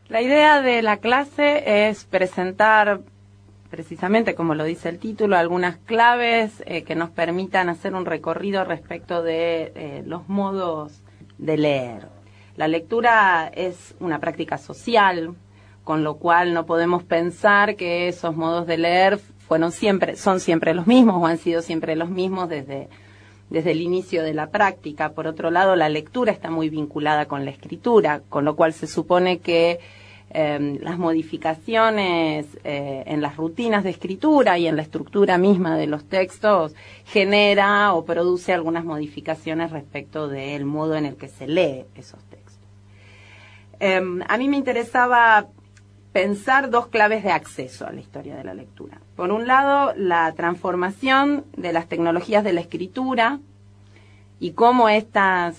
La idea de la clase es presentar, precisamente como lo dice el título, algunas claves que nos permitan hacer un recorrido respecto de los modos de leer. La lectura es una práctica social, con lo cual no podemos pensar que esos modos de leer son siempre los mismos o han sido siempre los mismos desde el inicio de la práctica. Por otro lado, la lectura está muy vinculada con la escritura, con lo cual se supone que las modificaciones en las rutinas de escritura y en la estructura misma de los textos genera o produce algunas modificaciones respecto del modo en el que se lee esos textos. A mí me interesaba pensar dos claves de acceso a la historia de la lectura. Por un lado, la transformación de las tecnologías de la escritura y cómo estos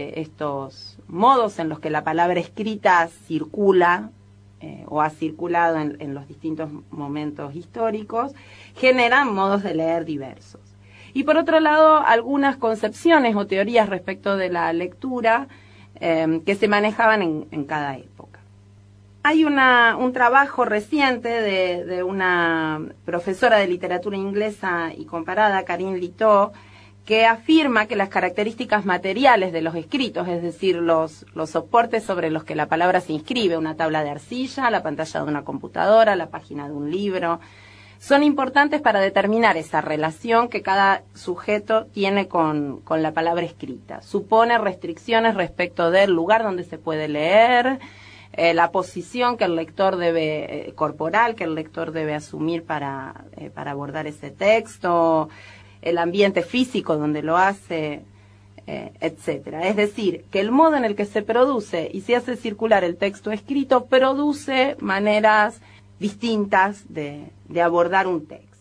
modos en los que la palabra escrita circula o ha circulado en los distintos momentos históricos generan modos de leer diversos. Y por otro lado, algunas concepciones o teorías respecto de la lectura que se manejaban en cada época. Hay un trabajo reciente de una profesora de literatura inglesa y comparada, Karin Litow, que afirma que las características materiales de los escritos, es decir, los soportes sobre los que la palabra se inscribe, una tabla de arcilla, la pantalla de una computadora, la página de un libro, son importantes para determinar esa relación que cada sujeto tiene con la palabra escrita. Supone restricciones respecto del lugar donde se puede leer, la posición que el lector corporal que el lector debe asumir para abordar ese texto, el ambiente físico donde lo hace, etcétera. Es decir, que el modo en el que se produce y se hace circular el texto escrito produce maneras distintas de abordar un texto.